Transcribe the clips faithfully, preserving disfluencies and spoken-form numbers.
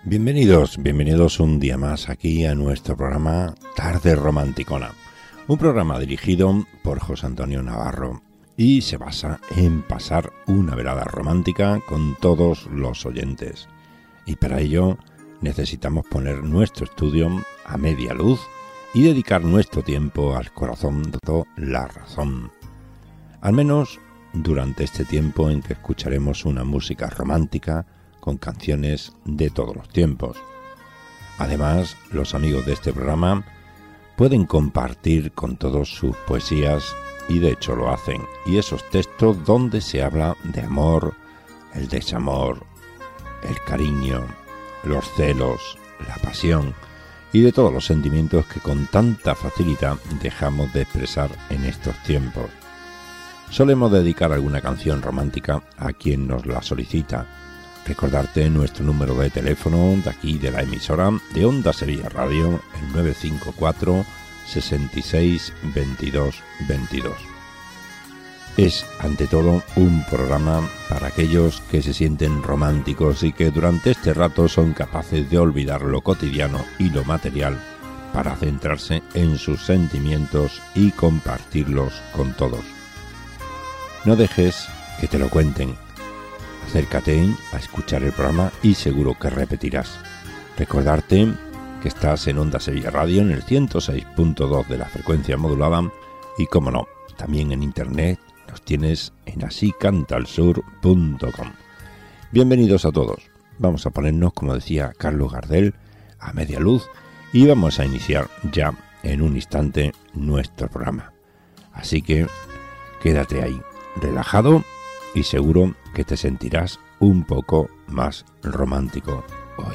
Bienvenidos, bienvenidos un día más aquí a nuestro programa Tarde Romanticona, un programa dirigido por José Antonio Navarro y se basa en pasar una velada romántica con todos los oyentes. Y para ello necesitamos poner nuestro estudio a media luz y dedicar nuestro tiempo al corazón de la razón. Al menos durante este tiempo en que escucharemos una música romántica con canciones de todos los tiempos. Además, los amigos de este programa pueden compartir con todos sus poesías, y de hecho lo hacen, y esos textos donde se habla de amor, el desamor, el cariño, los celos, la pasión, y de todos los sentimientos que con tanta facilidad dejamos de expresar en estos tiempos. Solemos dedicar alguna canción romántica a quien nos la solicita. Recordarte nuestro número de teléfono de aquí de la emisora de Onda Sevilla Radio, el nueve cinco cuatro, seis seis, veintidós, veintidós. Es, ante todo, un programa para aquellos que se sienten románticos y que durante este rato son capaces de olvidar lo cotidiano y lo material para centrarse en sus sentimientos y compartirlos con todos. No dejes que te lo cuenten. Acércate a escuchar el programa y seguro que repetirás. Recordarte que estás en Onda Sevilla Radio en el ciento seis punto dos de la frecuencia modulada y, como no, también en internet nos tienes en así canta al sur punto com. Bienvenidos a todos. Vamos a ponernos, como decía Carlos Gardel, a media luz y vamos a iniciar ya en un instante nuestro programa. Así que quédate ahí, relajado, y seguro que te sentirás un poco más romántico hoy.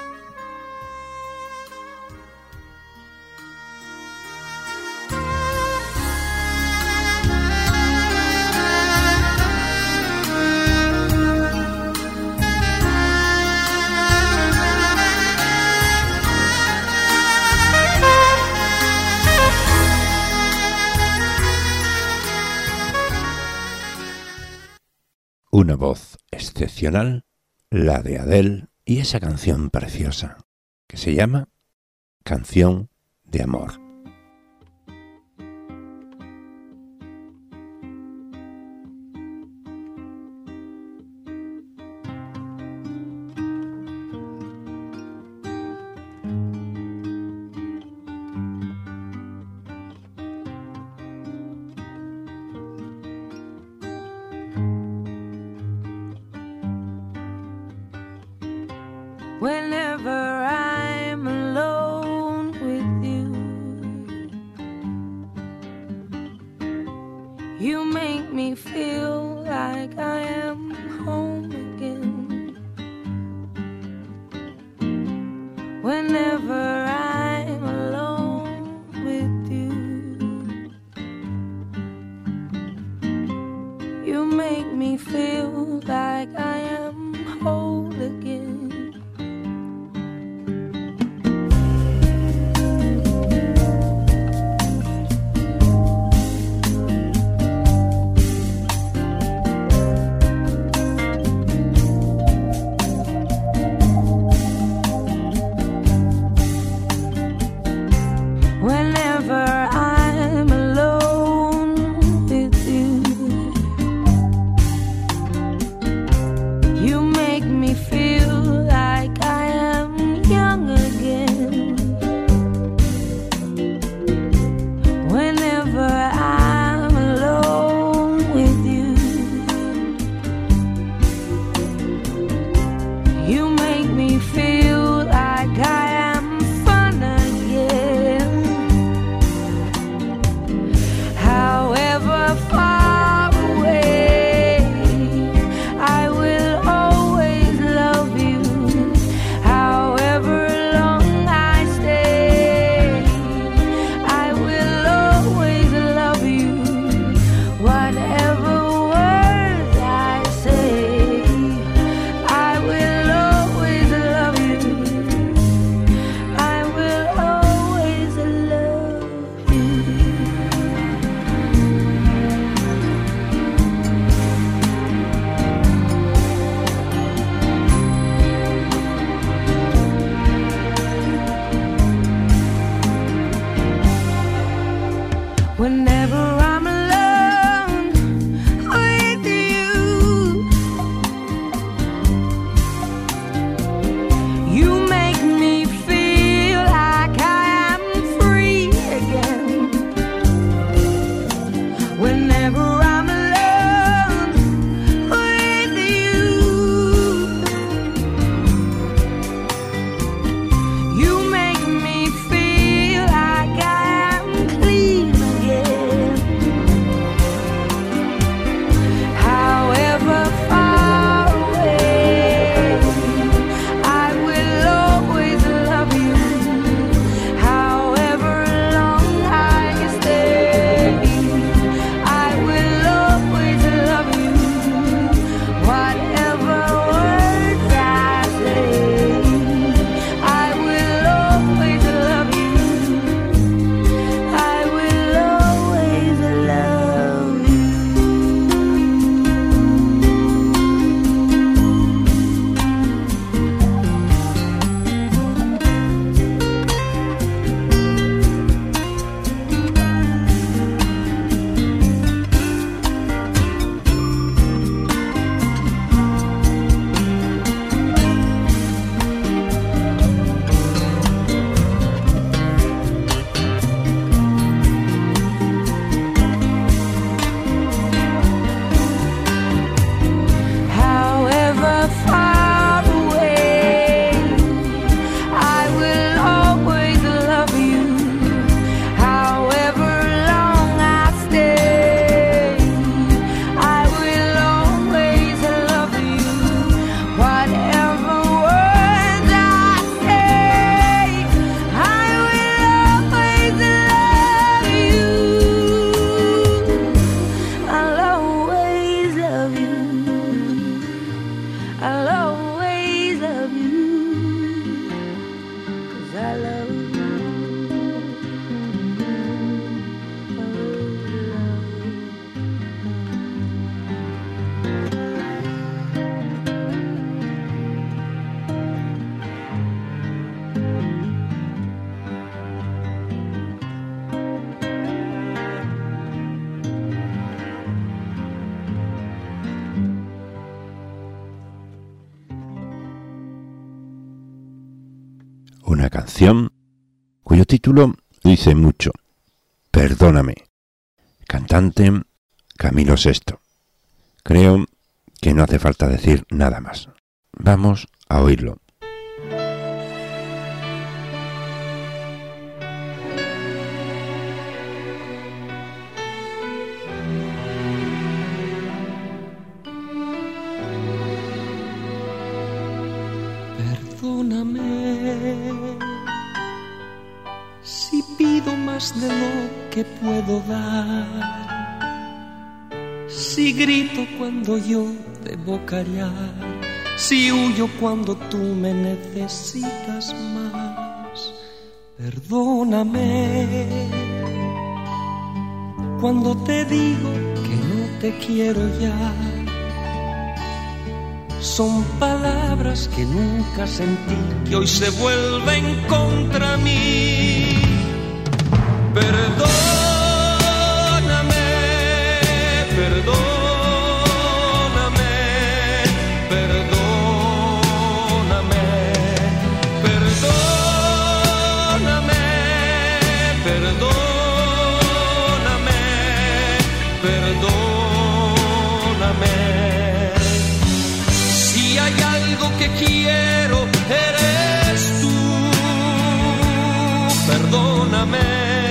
Una voz excepcional, la de Adele, y esa canción preciosa, que se llama Canción de Amor. Whenever I'm alone with you, you make me feel like I am home again. Whenever I'm alone with you, you make me feel like I am whole again. una canción cuyo título dice mucho. Perdóname. Cantante Camilo Sesto. Creo que no hace falta decir nada más. Vamos a oírlo. Perdóname si pido más de lo que puedo dar, si grito cuando yo debo callar, si huyo cuando tú me necesitas más. Perdóname cuando te digo que no te quiero ya. Son palabras que nunca sentí, que hoy se vuelven contra mí. Perdóname, perdóname, perdóname, perdóname, perdóname, perdóname. Si hay algo que quiero, eres tú. Perdóname.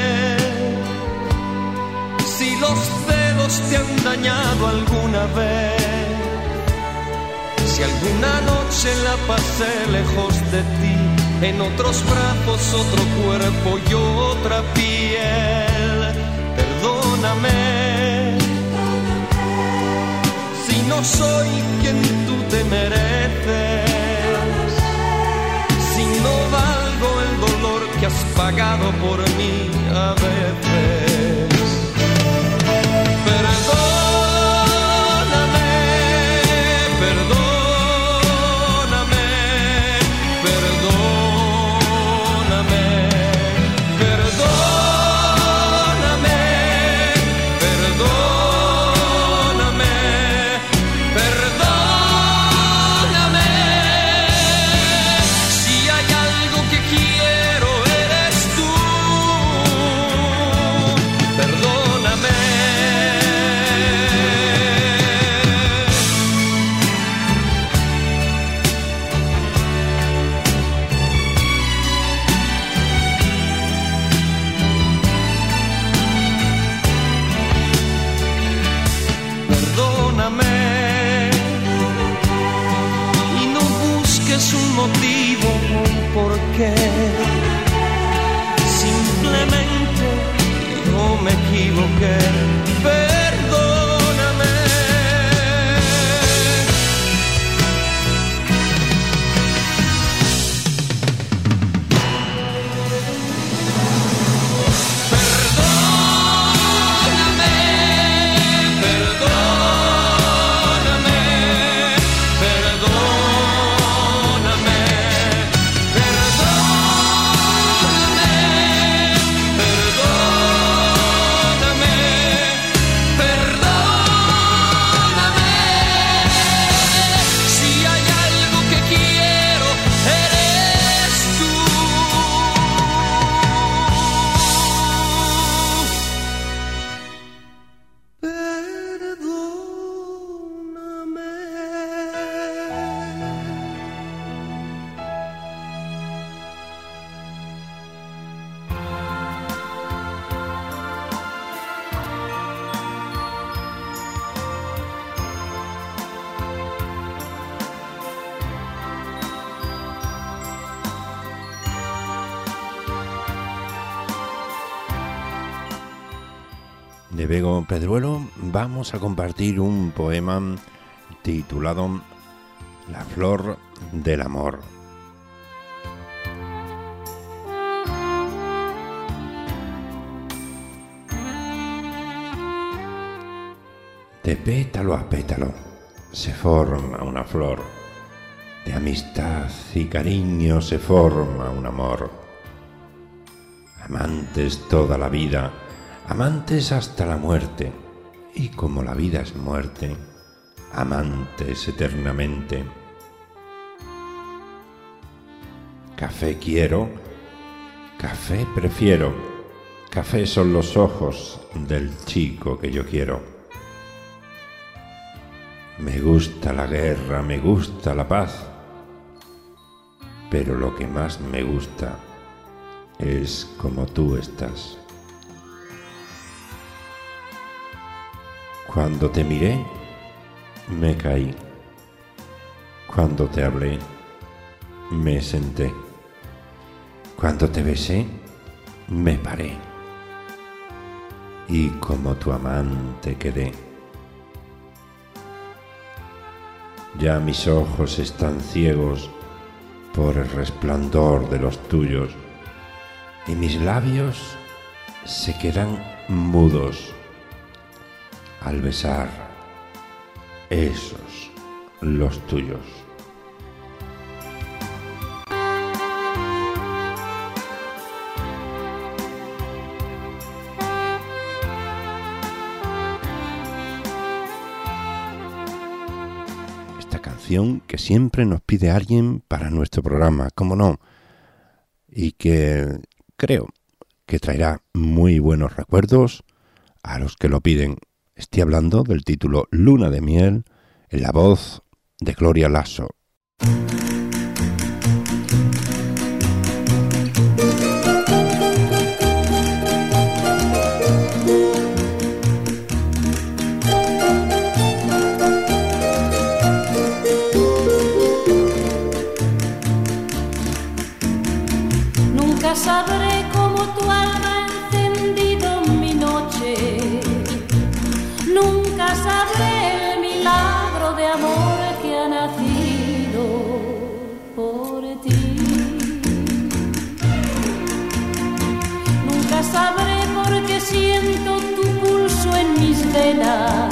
Si los celos te han dañado alguna vez, si alguna noche la pasé lejos de ti, en otros brazos, otro cuerpo y otra piel. Perdóname. Si no soy quien tú te mereces, si no valgo el dolor que has pagado por mí a veces. Perdóname, perdóname, perdóname, perdóname, perdóname, perdóname. Si hay algo que quiero, eres tú. Perdóname. Perdóname y no busques un motivo, un porqué. Simplemente yo me equivoqué. Perdóname. Perdóname, perdóname, perdóname, perdóname, perdóname, perdóname. Si hay algo que quiero, eres tú. De Bego Pedruelo vamos a compartir un poema titulado La flor del amor. De pétalo a pétalo se forma una flor, de amistad y cariño se forma un amor. Amantes toda la vida, amantes hasta la muerte, y como la vida es muerte, amantes eternamente. Café quiero, café prefiero, café son los ojos del chico que yo quiero. Me gusta la guerra, me gusta la paz, pero lo que más me gusta es como tú estás. Cuando te miré, me caí. Cuando te hablé, me senté. Cuando te besé, me paré. Y como tu amante quedé. Ya mis ojos están ciegos por el resplandor de los tuyos, y mis labios se quedan mudos al besar esos, los tuyos. Esta canción que siempre nos pide alguien para nuestro programa, cómo no, y que creo que traerá muy buenos recuerdos a los que lo piden. Estoy hablando del título Luna de miel, en la voz de Gloria Lasso. Nunca sabré cómo tu alma ha encendido mi noche. Nunca sabré el milagro de amor que ha nacido por ti. Nunca sabré por qué siento tu pulso en mis venas.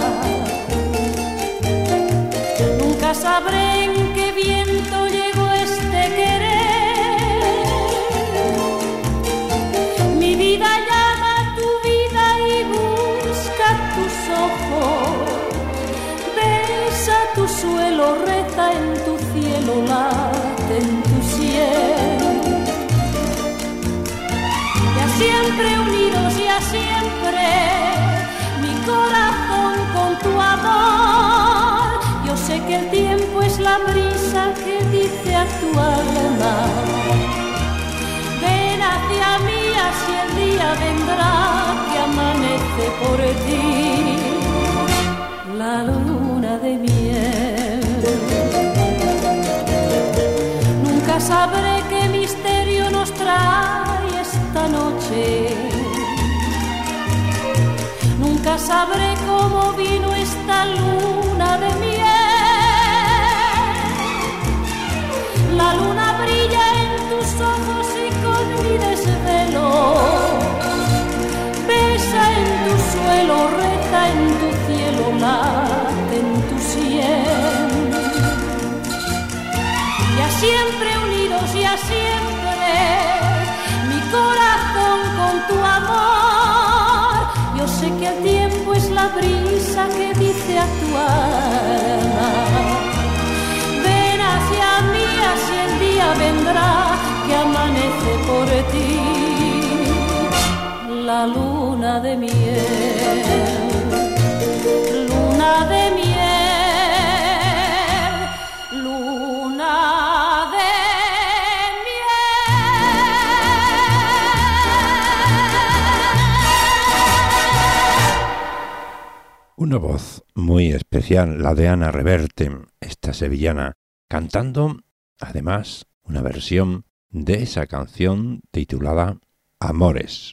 Nunca sabré en qué viento llegó este querer. Mi vida llama a tu vida y busca tus ojos. Besa tu suelo, reza en tu cielo, late en tu cielo. Ya siempre unidos, ya siempre, mi corazón con tu amor. Yo sé que el tiempo es la brisa que dice a tu alma: ven hacia mí, así el día vendrá que amanece por ti. La luna de miel. Nunca sabré qué misterio nos trae esta noche. Nunca sabré cómo vino esta luna de miel. La luna brilla en tus ojos y con mi desvelo besa en tu suelo, reza en tu cielo, late en tu sien. Ya siempre unidos, ya siempre, mi corazón con tu amor. Yo sé que el tiempo es la brisa que dice a tu alma: ven hacia mí, así el día vendrá que amanece por ti. La luna de miel, luna de miel, luna de Una voz muy especial, la de Ana Reverte, esta sevillana, cantando además una versión de esa canción titulada Amores.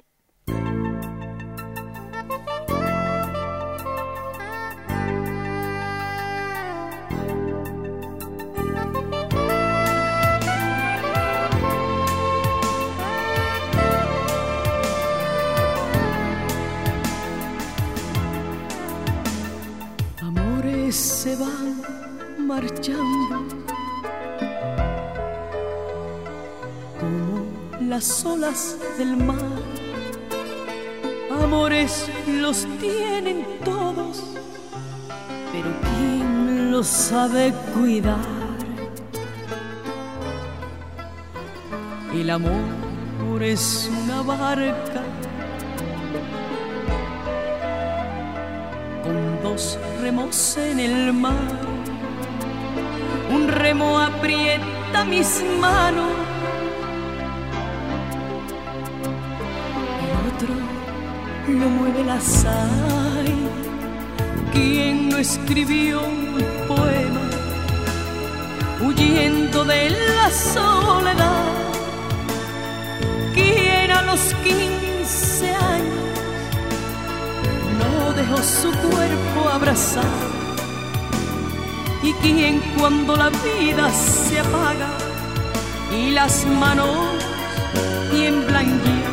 Amores se van marchando como las olas del mar. Amores los tienen todos, pero ¿quién los sabe cuidar? El amor es una barca con dos remos en el mar. Un remo aprieta mis manos, el otro lo mueve el azar. ¿Quién no escribió un poema huyendo de la soledad? ¿Quién a los quince años no dejó su cuerpo abrazar? ¿Y quién cuando la vida se apaga y las manos tiemblan ya?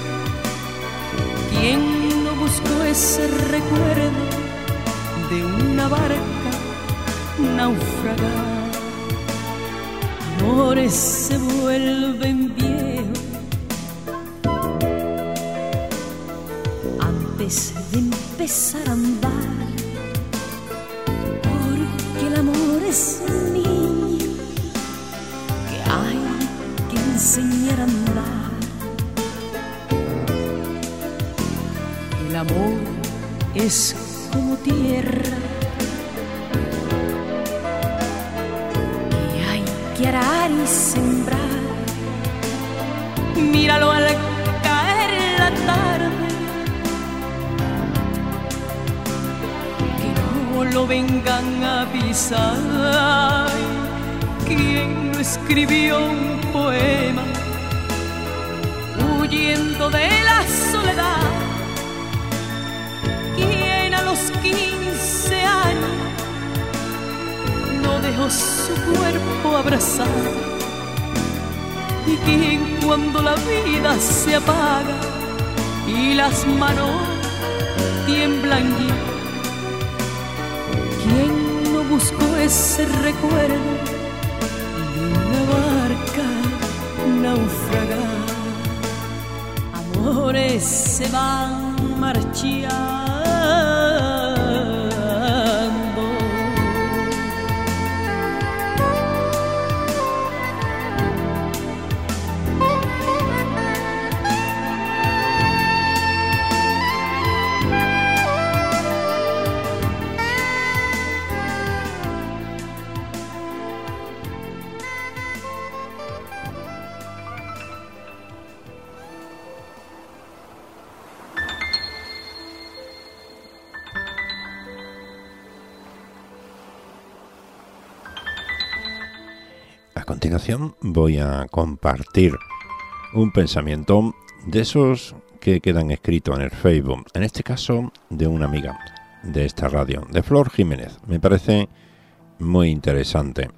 ¿Quién no buscó ese recuerdo de una barca naufragada? Amores se vuelven viejos antes de empezar a andar, porque el amor es un niño que hay que enseñar a andar. El amor es como tierra y hay que arar y sembrar. Míralo al caer la tarde, que no lo vengan a pisar. ¿Quién no escribió un poema huyendo de la soledad? ¿Quién a los quince años no dejó su cuerpo abrazar? ¿Y quién cuando la vida se apaga y las manos tiemblan ya? ¿Quién no buscó ese recuerdo de una barca naufragada? Amores se van marchando. A continuación voy a compartir un pensamiento de esos que quedan escritos en el Facebook, en este caso de una amiga de esta radio, de Flor Jiménez. Me parece muy interesante.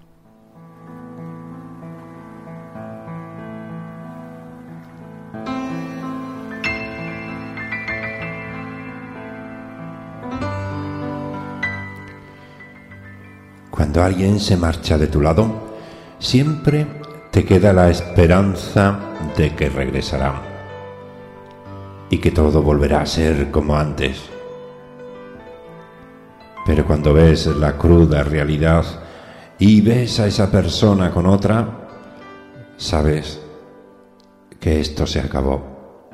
Cuando alguien se marcha de tu lado, siempre te queda la esperanza de que regresará y que todo volverá a ser como antes. Pero cuando ves la cruda realidad y ves a esa persona con otra, sabes que esto se acabó.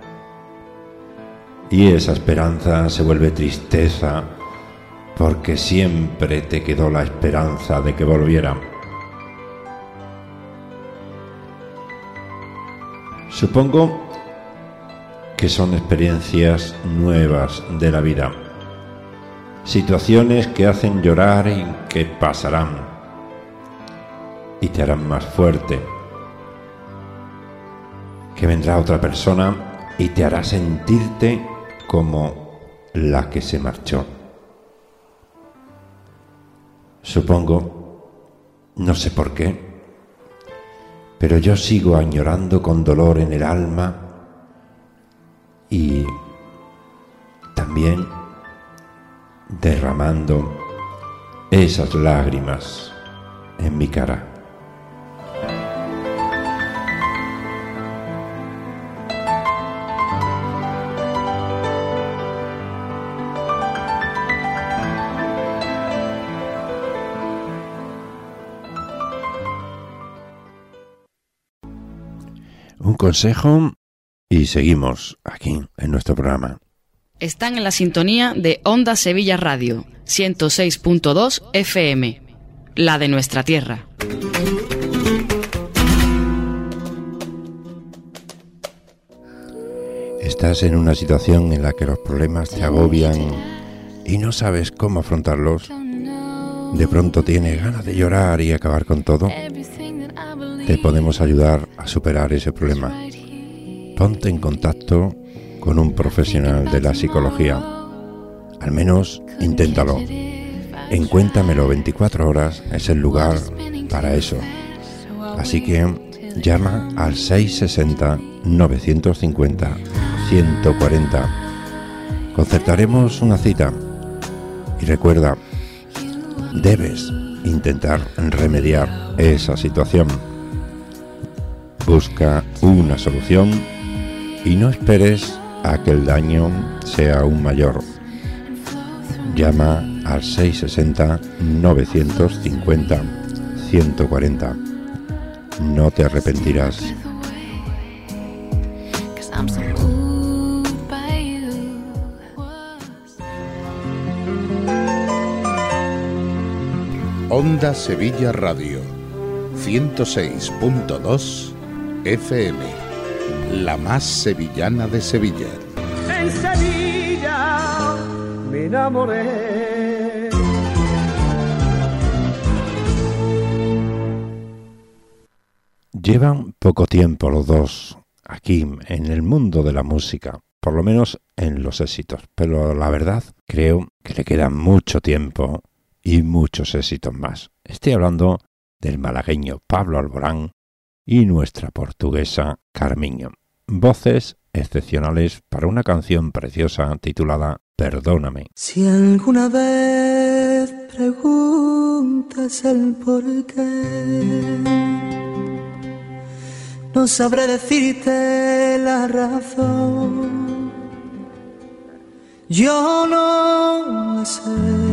Y esa esperanza se vuelve tristeza porque siempre te quedó la esperanza de que volviera. Supongo que son experiencias nuevas de la vida, situaciones que hacen llorar y que pasarán y te harán más fuerte, que vendrá otra persona y te hará sentirte como la que se marchó. Supongo, no sé por qué, pero yo sigo añorando con dolor en el alma y también derramando esas lágrimas en mi cara. Un consejo y seguimos aquí en nuestro programa. Están en la sintonía de Onda Sevilla Radio, ciento seis punto dos F M, la de nuestra tierra. Estás en una situación en la que los problemas te agobian y no sabes cómo afrontarlos. De pronto tienes ganas de llorar y acabar con todo. Te podemos ayudar a superar ese problema. Ponte en contacto con un profesional de la psicología. Al menos inténtalo. En Cuéntamelo veinticuatro horas es el lugar para eso. Así que llama al seiscientos sesenta, novecientos cincuenta, ciento cuarenta. Concertaremos una cita. Y recuerda, debes intentar remediar esa situación. Busca una solución y no esperes a que el daño sea aún mayor. Llama al seiscientos sesenta, novecientos cincuenta, ciento cuarenta. No te arrepentirás. Onda Sevilla Radio, ciento seis punto dos F M, la más sevillana de Sevilla. En Sevilla me enamoré. Llevan poco tiempo los dos aquí en el mundo de la música, por lo menos en los éxitos, pero la verdad creo que le queda mucho tiempo y muchos éxitos más. Estoy hablando del malagueño Pablo Alborán y nuestra portuguesa Carmiño. Voces excepcionales para una canción preciosa titulada Perdóname. Si alguna vez preguntas el por qué, no sabré decirte la razón. Yo no la sé.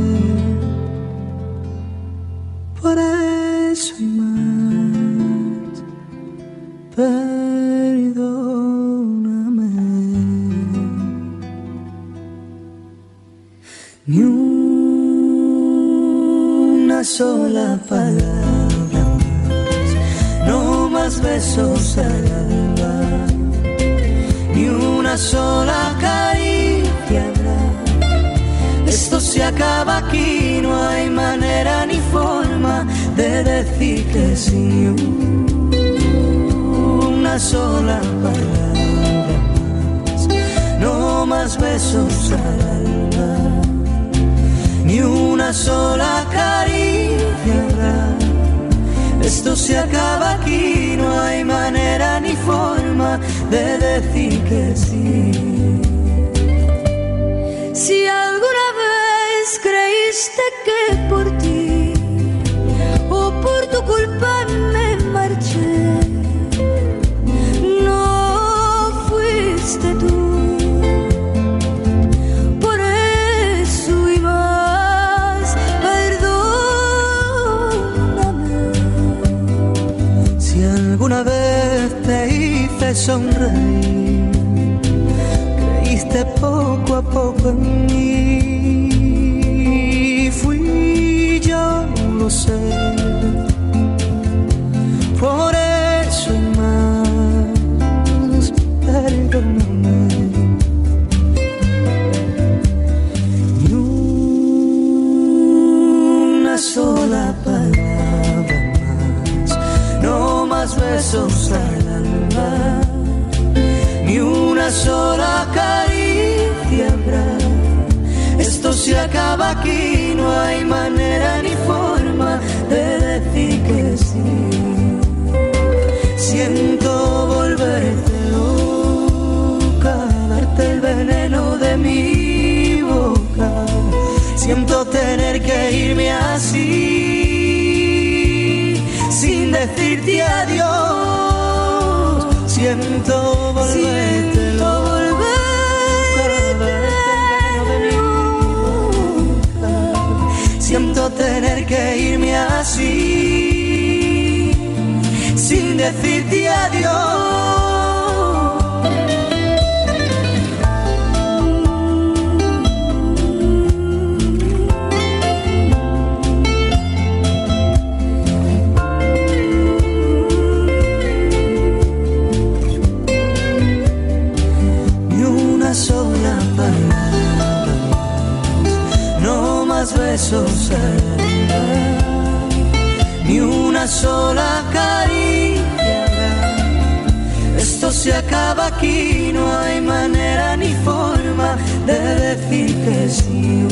Por eso y más, perdóname. Ni una sola palabra más, no más besos al alba, ni una sola caricia habrá. Esto se acaba aquí, no hay manera ni forma de decir que sí. Una sola palabra más, no más besos al alba, ni una sola caricia habrá. Esto se acaba aquí, no hay manera ni forma de decir que sí. Si alguna vez creíste que por ti o por tu culpa me marché, no fuiste tú. Por eso y más, perdóname. Si alguna vez te hice sonreír, creíste poco a poco en mí. Fui yo, lo sé. Por eso y más, perdóname. Ni una sola palabra más, no más besos al alma, ni una sola caricia habrá. Esto se acaba aquí, no hay manera ni forma de decir que sí. Siento volverte loca, darte el veneno de mi boca. Siento tener que irme así, sin decirte adiós. Siento volverte Siento Siento tener que irme así, sin decirte adiós. se acaba aquí, no hay manera ni forma de decir que sí.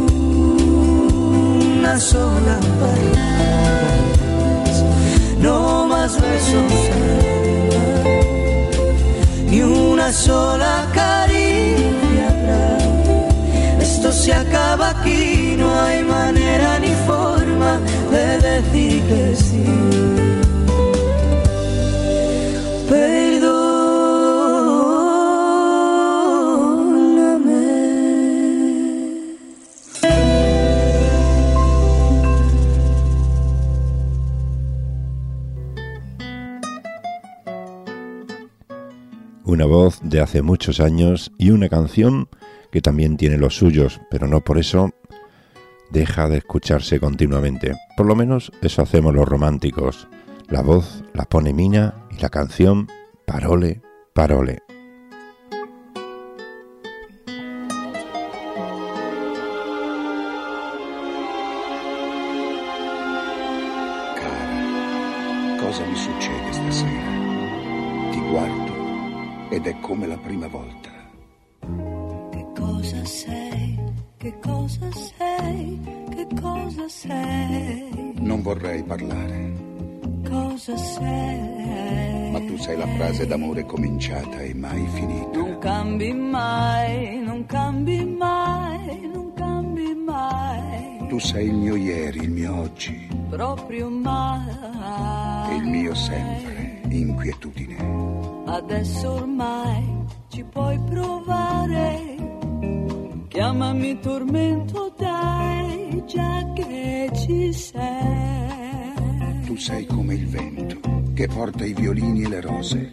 Una sola palabra, no más besos arriba, ni una sola caricia habrá. Esto se acaba aquí, no hay manera ni forma de decir que sí. Una voz de hace muchos años y una canción que también tiene los suyos, pero no por eso deja de escucharse continuamente. Por lo menos eso hacemos los románticos. La voz la pone Mina y la canción Parole, Parole. Cara, cosa mi succede stasera? Ti guardo ed è come la prima volta. Che cosa sei? Che cosa sei? Che cosa sei? Non vorrei parlare. Cosa sei? Ma tu sei la frase d'amore cominciata e mai finita. Non cambi mai, non cambi mai, non cambi mai. Tu sei il mio ieri, il mio oggi. Proprio mai. E il mio sempre, inquietudine. Adesso ormai ci puoi provare. Chiamami tormento, dai, già che ci sei. Tu sei come il vento che porta i violini e le rose.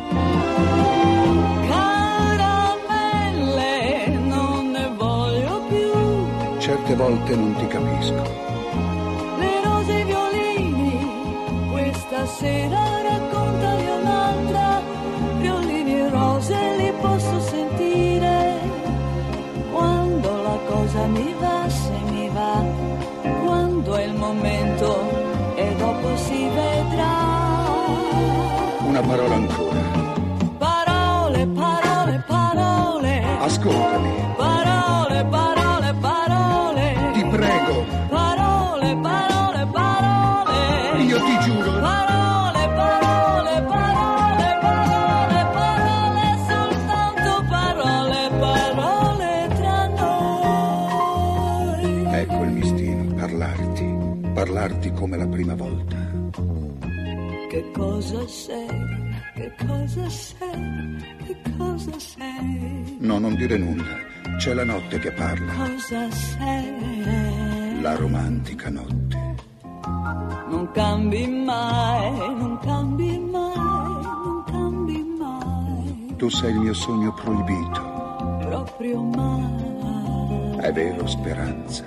Caramelle, non ne voglio più. Certe volte non ti capisco. Le rose e i violini, questa sera raccontali un'altra. Violini e rose li posso sentire. Quando la cosa mi va, se mi va. Quando è il momento e dopo si vedrà. Una parola ancora. Parole, parole, parole. Ascoltami. Parole, parole, parole. Ti prego. Parole, parole, parole. Io ti giuro. Parole, parole, parole, parole, parole, soltanto parole, parole tra noi. Ecco il mistero, parlarti, parlarti come la prima volta. Che cosa sei? Che cosa sei? Che cosa sei? No, non dire nulla. C'è la notte che parla. Cosa sei? La romantica notte. Non cambi mai, non cambi mai, non cambi mai. Tu sei il mio sogno proibito. Proprio mai. È vero, speranza.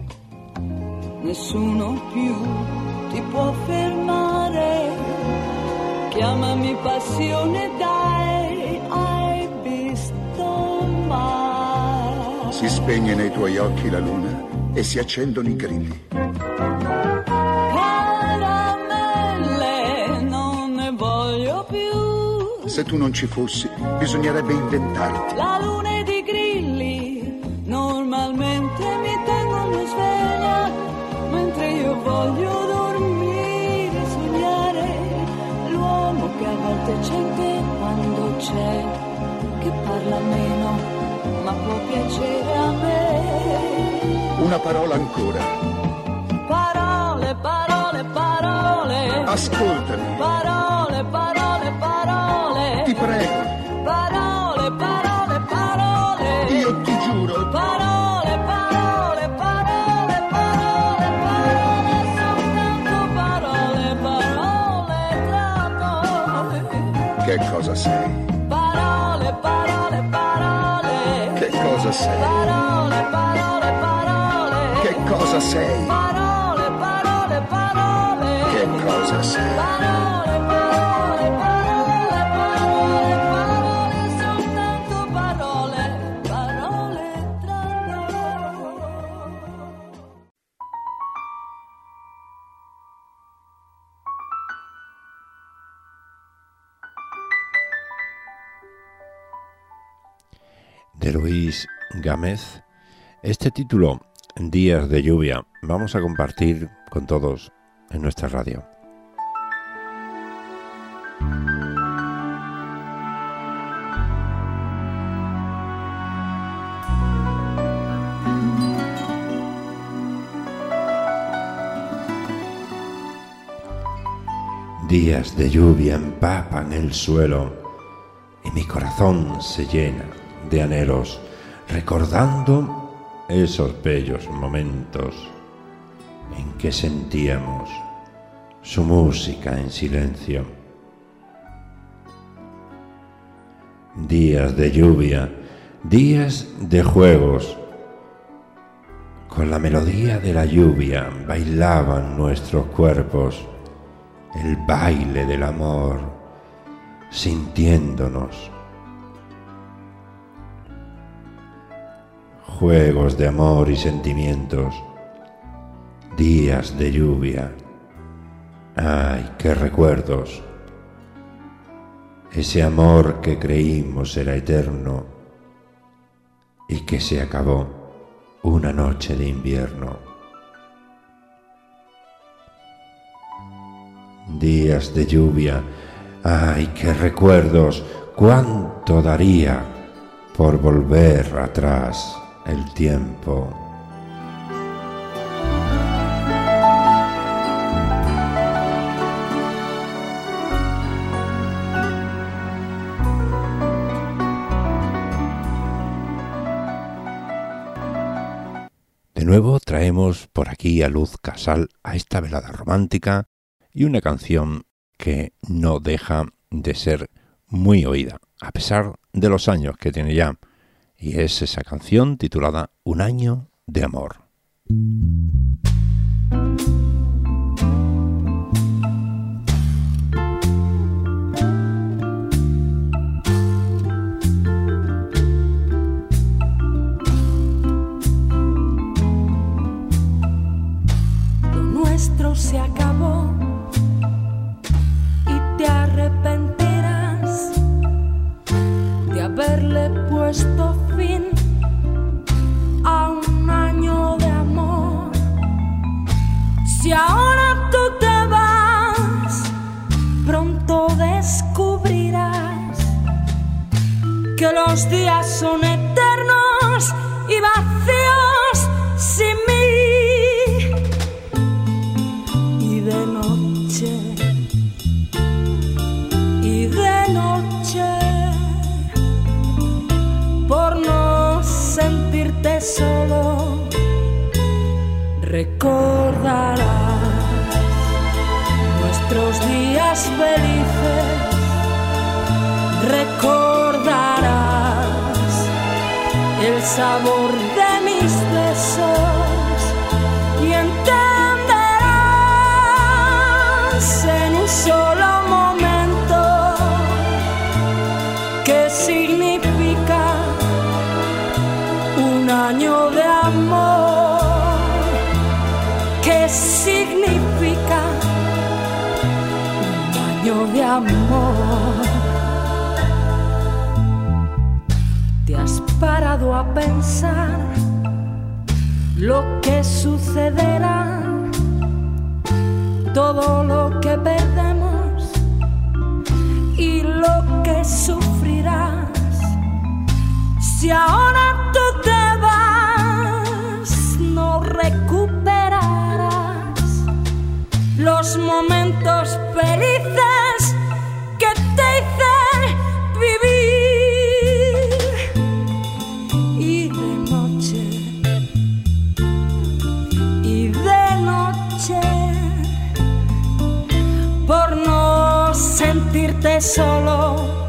Nessuno più ti può fermare. Chiamami passione, dai, hai visto mai. Si spegne nei tuoi occhi la luna e si accendono i grilli. Caramelle, non ne voglio più. Se tu non ci fossi, bisognerebbe inventarti. La luna ed i grilli normalmente mi tengono sveglia, mentre io voglio dormire, sognare. L'uomo che a volte c'è in te quando c'è, che parla meno ma può piacere a me. Una parola ancora. Parole, parole, parole. Ascoltami. Parole, parole, parole. Ti prego. Parole, parole, parole. Io ti giuro. Parole, parole, parole, parole, parole, soltanto parole, parole tra noi. Che cosa sei? Parole, parole, parole. Che cosa sei? Parole, parole, parole. Che cosa sei? Parole, parole, parole. Che cosa sei? Parole, parole, parole, parole, parole, soltanto parole, parole tra noi. de Luis Gámez. Este título, Días de lluvia, vamos a compartir con todos en nuestra radio. Días de lluvia empapan el suelo y mi corazón se llena de anhelos, recordando esos bellos momentos en que sentíamos su música en silencio. Días de lluvia, días de juegos. Con la melodía de la lluvia bailaban nuestros cuerpos el baile del amor, sintiéndonos. Juegos de amor y sentimientos, días de lluvia. ¡Ay, qué recuerdos! Ese amor que creímos era eterno y que se acabó una noche de invierno. Días de lluvia, ¡ay, qué recuerdos! ¡Cuánto daría por volver atrás el tiempo! De nuevo traemos por aquí a Luz Casal a esta velada romántica y una canción que no deja de ser muy oída, a pesar de los años que tiene ya, y es esa canción titulada Un año de amor. Lo nuestro se acabó. Te arrepentirás de haberle puesto fin a un año de amor. Si ahora tú te vas, pronto descubrirás que los días son eternos y vacíos sin mí. Y de noche de noche, por no sentirte solo, recordarás nuestros días felices, recordarás el sabor de mis besos y entenderás en un solo momento ¿qué significa un año de amor? ¿Qué significa un año de amor? ¿Te has parado a pensar lo que sucederá? Todo lo que perdemos y lo que sufrirás. Si ahora tú te vas, no recuperarás los momentos felices que te hice vivir. Y de noche, y de noche, por no sentirte solo,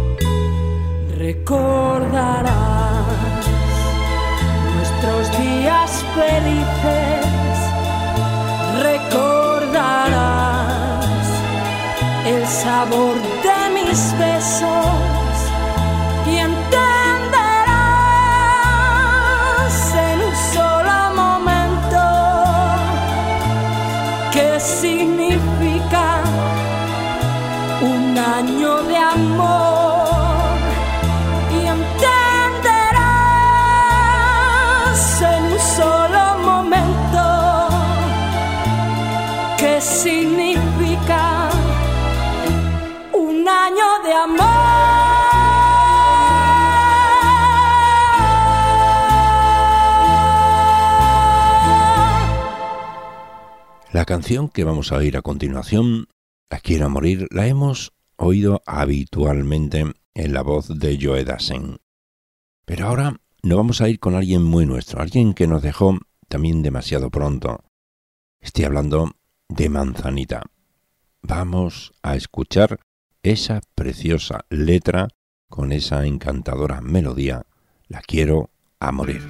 recordarás nuestros días felices, recordarás el sabor de mis besos y entenderás en un solo momento qué significa un año de amor y entenderás canción que vamos a oír a continuación, La quiero a morir, la hemos oído habitualmente en la voz de Joe Dassin. Pero ahora nos vamos a ir con alguien muy nuestro, alguien que nos dejó también demasiado pronto. Estoy hablando de Manzanita. Vamos a escuchar esa preciosa letra con esa encantadora melodía, La quiero a morir.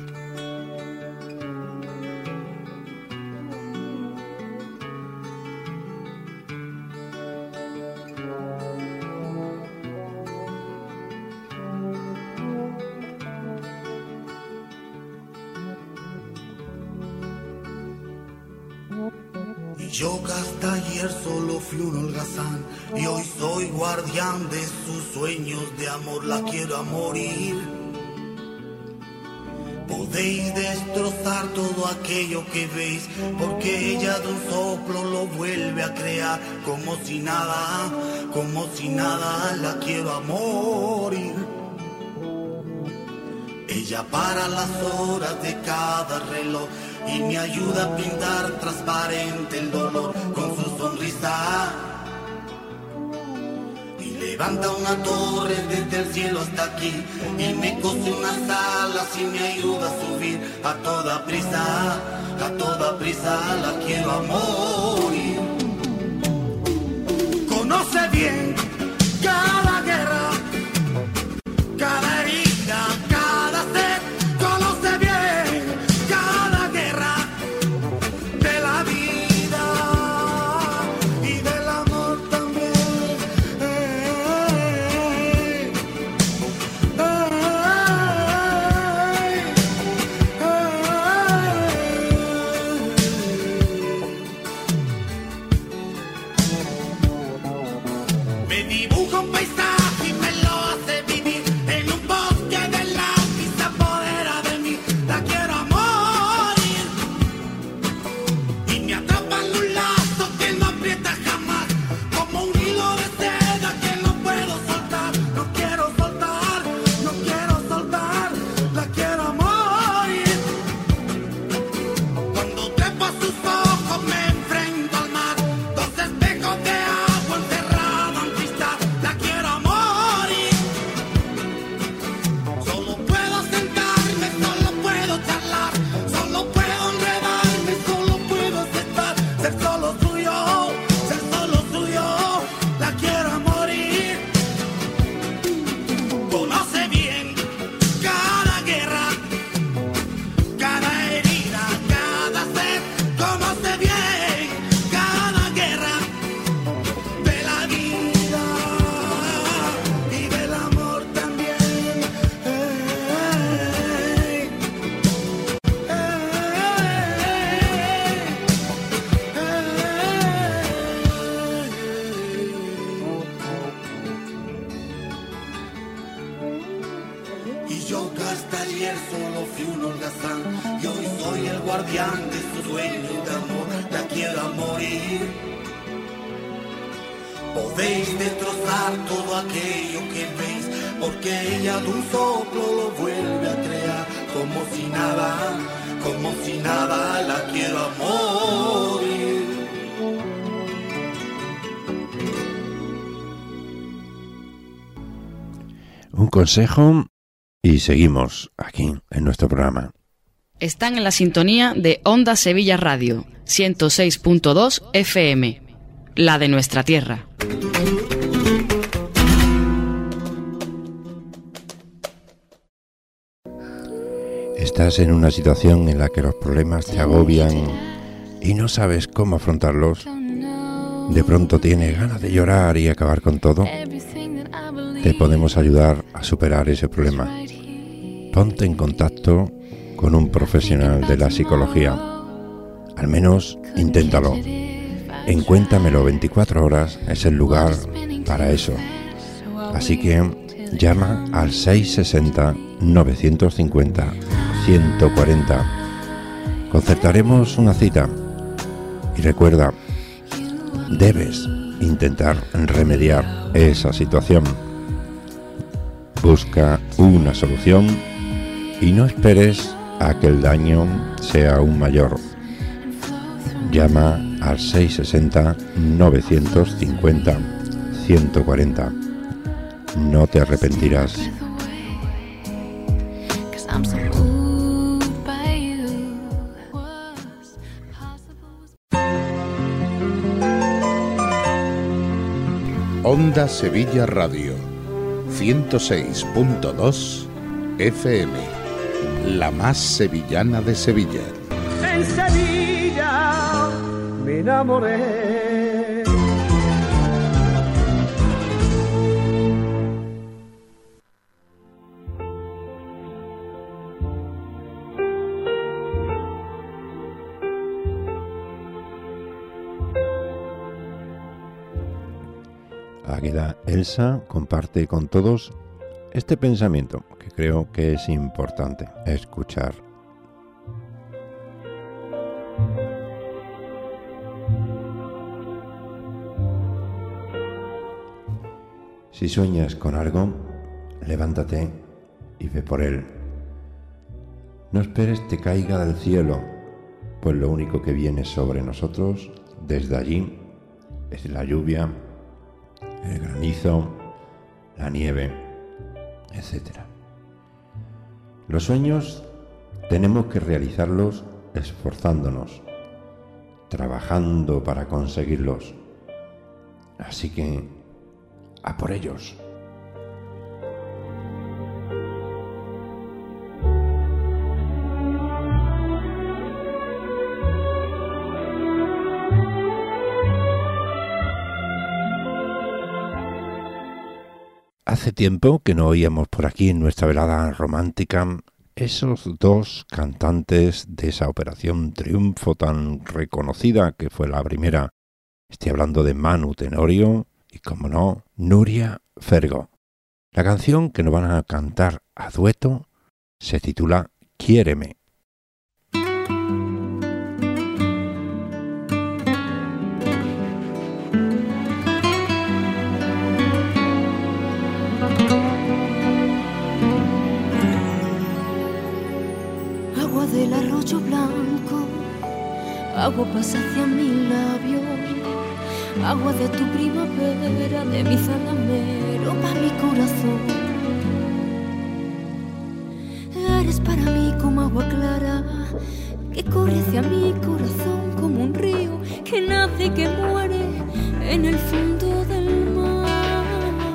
Yo que hasta ayer solo fui un holgazán y hoy soy guardián de sus sueños de amor, la quiero a morir. Podéis destrozar todo aquello que veis, porque ella de un soplo lo vuelve a crear, como si nada, como si nada, la quiero a morir. Ella para las horas de cada reloj y me ayuda a pintar transparente el dolor con su sonrisa. Y levanta una torre desde el cielo hasta aquí y me cose unas alas y me ayuda a subir a toda prisa, a toda prisa, la quiero a morir. Conoce bien cada guerra, cada herida, cada sed, conoce bien cada guerra de la vida y del amor también. Ay, ay, ay. Me dibuja un paisaje y me lo hace vivir en un bosque de lápiz, se apodera de mí, la quiero a morir. Y me atrapa en un lazo que no aprieta jamás, como un hilo de seda que no puedo soltar. No quiero soltar, no quiero soltar, la quiero a morir. Cuando trepo a sus ojos me enfrento al mar, dos espejos de agua encerrado en cristal, la quiero a morir. Solo puedo sentarme, solo puedo charlar, solo puedo enredarme, solo puedo aceptar, ser solo suyo, ser solo suyo, la quiero a morir. Conoce bien cada guerra, cada herida, cada sed, conoce bien cada guerra de la vida y del amor también. Hey, hey, hey. Y yo que hasta ayer solo fui un holgazán y hoy soy el guardián de sus sueños de amor, la quiero a morir. Podéis destrozar todo aquello que veis, porque ella de un soplo lo vuelve a crear, como si nada, como si nada, la quiero a morir. Un consejo y seguimos aquí en nuestro programa. Están en la sintonía de Onda Sevilla Radio, ciento seis punto dos F M, la de nuestra tierra. Estás en una situación en la que los problemas te agobian y no sabes cómo afrontarlos. De pronto tienes ganas de llorar y acabar con todo. Te podemos ayudar a superar ese problema. Ponte en contacto con un profesional de la psicología. Al menos inténtalo. En Cuéntamelo veinticuatro horas es el lugar para eso. Así que llama al seis sesenta, novecientos cincuenta, ciento cuarenta. Concertaremos una cita. Y recuerda, debes intentar remediar esa situación. Busca una solución y no esperes a que el daño sea aún mayor. Llama al seis sesenta, novecientos cincuenta, ciento cuarenta. No te arrepentirás. Onda Sevilla Radio, ciento seis punto dos F M, la más sevillana de Sevilla. En Sevilla me enamoré. Águeda Elsa comparte con todos este pensamiento que creo que es importante escuchar. Si sueñas con algo, levántate y ve por él. No esperes te caiga del cielo, pues lo único que viene sobre nosotros desde allí es la lluvia, el granizo, la nieve, etcétera. Los sueños tenemos que realizarlos esforzándonos, trabajando para conseguirlos. Así que, a por ellos. Hace tiempo que no oíamos por aquí en nuestra velada romántica esos dos cantantes de esa Operación Triunfo tan reconocida que fue la primera. Estoy hablando de Manu Tenorio y, como no, Nuria Fergo. La canción que nos van a cantar a dueto se titula Quiéreme. Agua del arroyo blanco, agua pasa hacia mi labio, agua de tu primavera, de mi zalamero pa' mi corazón. Eres para mí como agua clara, que corre hacia mi corazón como un río que nace y que muere en el fondo del mar.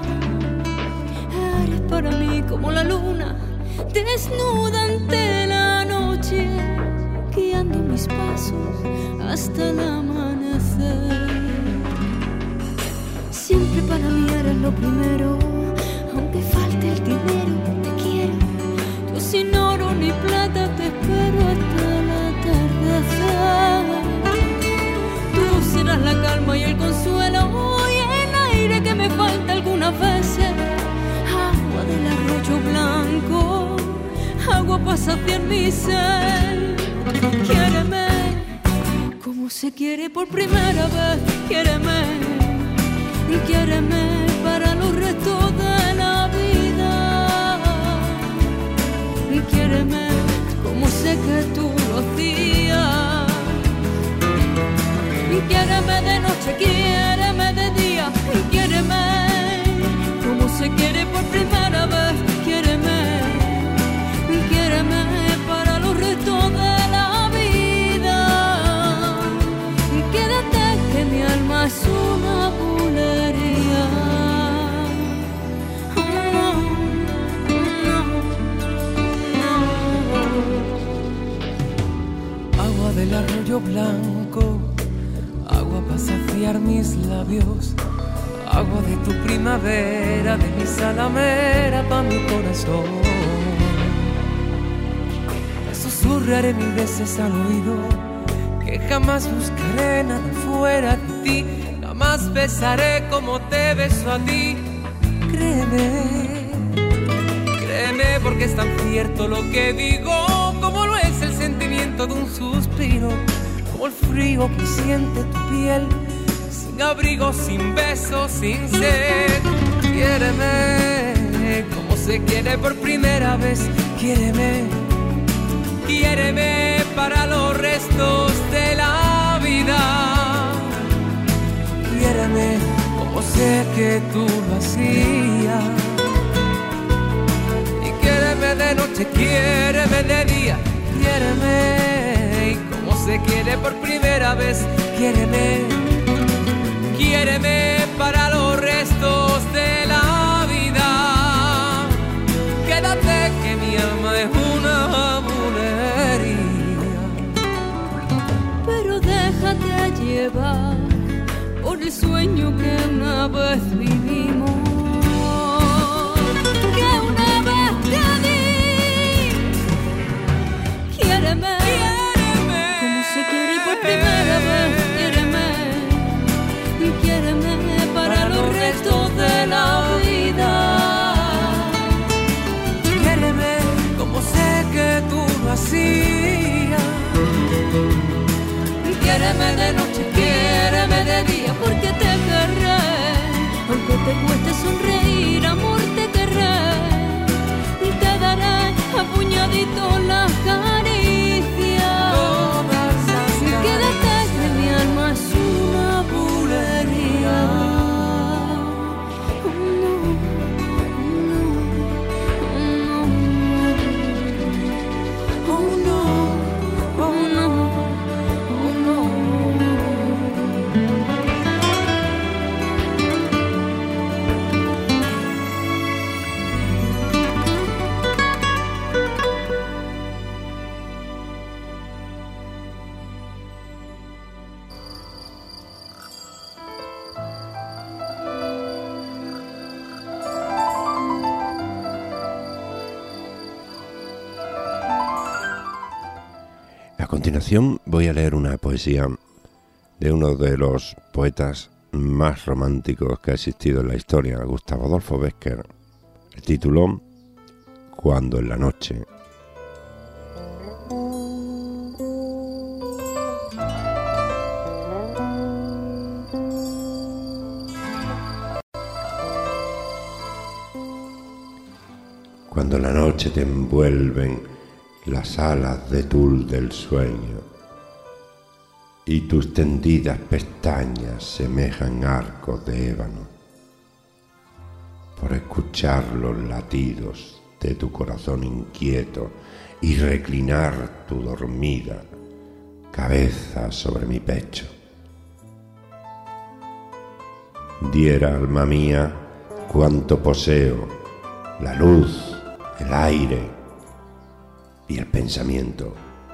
Eres para mí como la luna, desnuda ante la noche, guiando mis pasos hasta el amanecer. Siempre para mí eres lo primero, aunque falte el dinero, te quiero. Yo sin oro ni plata te espero hasta el atardecer. Tú serás la calma y el consuelo y el aire que me falta algunas veces. Agua del arroyo blanco, agua pasa hacia mi ser. Quiéreme como se quiere por primera vez. Quiéreme, quiéreme para los restos de la vida. Quiéreme como sé que tú lo hacías. Quiéreme de noche, quiéreme de día. Quiéreme como se quiere por primera vez. Quiéreme, quiéreme para los restos de la vida. Quédate que mi alma es una bulería. No, no, no. Agua del arroyo blanco, agua para saciar mis labios, agua de tu primavera, de mi salamera pa' mi corazón. Te susurraré mil veces al oído que jamás buscaré nada fuera de ti, jamás besaré como te beso a ti. Créeme, créeme porque es tan cierto lo que digo, como lo es el sentimiento de un suspiro, como el frío que siente tu piel, sin abrigo, sin beso, sin sed. Quiéreme como se quiere por primera vez. Quiéreme, quiéreme para los restos de la vida. quiéreme como sé que tú lo hacías. Y quiéreme de noche, quiéreme de día, quiéreme. Y como se quiere por primera vez, quiéreme. Quiéreme para los restos de la vida. Quédate que mi alma es una bulería. Pero déjate llevar por el sueño que una vez vivimos, que una vez te di. Quiéreme, quiéreme, como se quiere por primera vez. Quiéreme, y quiéreme para, para los restos de la vida. Quiéreme como sé que tú lo hacías. Quiéreme de noche, quiéreme de día, porque te querré. Aunque te cueste sonreír, amor, te querré. Y te daré a puñaditos las caricias. Quédate que mi alma es una bulería. Oh no, oh no, oh no, oh no. A continuación voy a leer una poesía de uno de los poetas más románticos que ha existido en la historia, Gustavo Adolfo Bécquer. El título, Cuando en la noche. Cuando en la noche te envuelven las alas de tul del sueño y tus tendidas pestañas semejan arcos de ébano, por escuchar los latidos de tu corazón inquieto y reclinar tu dormida cabeza sobre mi pecho. Diera, alma mía, cuanto poseo, la luz, el aire y el pensamiento.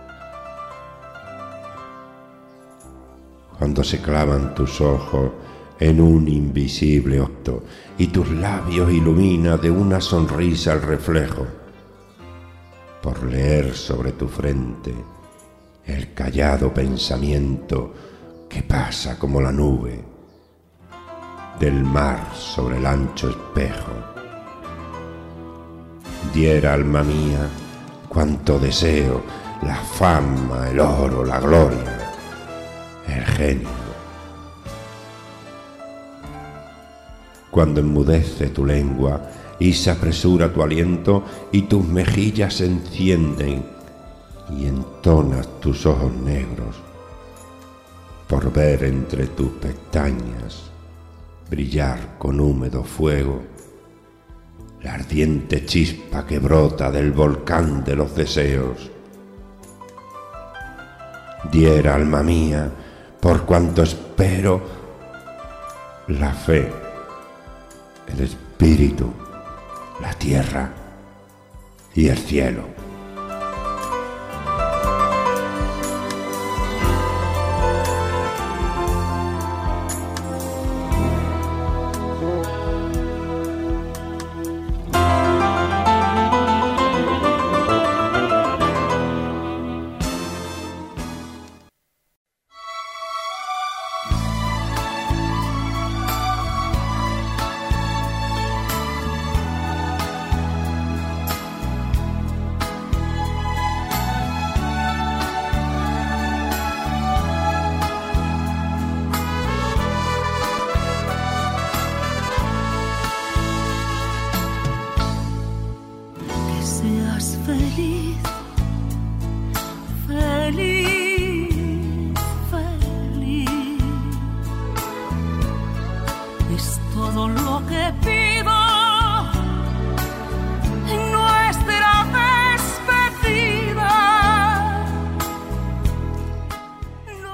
Cuando se clavan tus ojos en un invisible octo y tus labios ilumina de una sonrisa el reflejo, por leer sobre tu frente el callado pensamiento que pasa como la nube del mar sobre el ancho espejo. Diera, alma mía, cuanto deseo, la fama, el oro, la gloria, el genio. Cuando enmudece tu lengua y se apresura tu aliento y tus mejillas se encienden y entonas tus ojos negros por ver entre tus pestañas brillar con húmedo fuego la ardiente chispa que brota del volcán de los deseos. Diera, alma mía, por cuanto espero, la fe, el espíritu, la tierra y el cielo.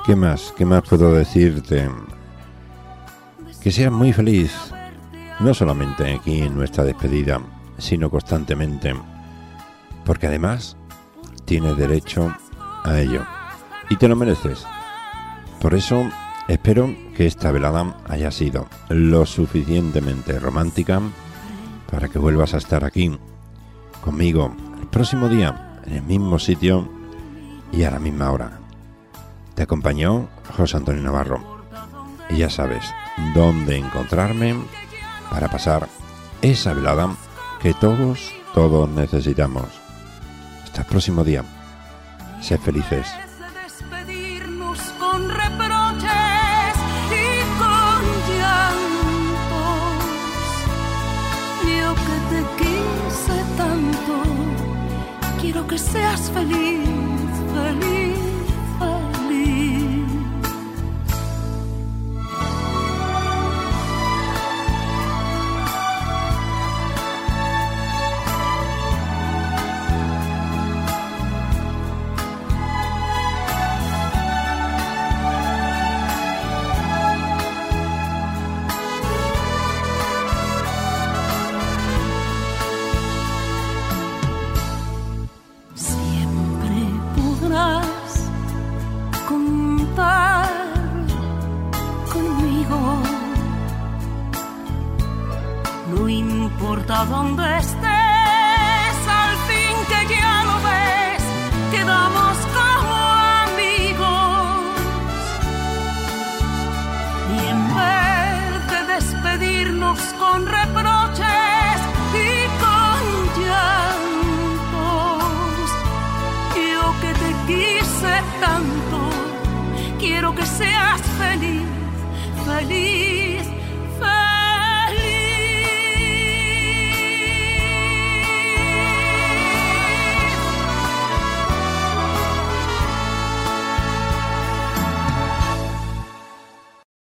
¿Qué más? ¿Qué más puedo decirte? Que seas muy feliz, no solamente aquí en nuestra despedida, sino constantemente, porque además tienes derecho a ello y te lo mereces. Por eso espero que esta velada haya sido lo suficientemente romántica para que vuelvas a estar aquí conmigo el próximo día en el mismo sitio y a la misma hora. Te acompañó José Antonio Navarro y ya sabes dónde encontrarme para pasar esa velada que todos, todos necesitamos. Hasta el próximo día. Sed felices. Despedirnos con reproches y con llantos. Yo que te quise tanto, quiero que seas feliz, feliz, feliz. A donde estés, al fin que ya lo ves, quedamos como amigos. Y en vez de despedirnos con reproches y con llantos, yo que te quise tanto, quiero que seas feliz, feliz.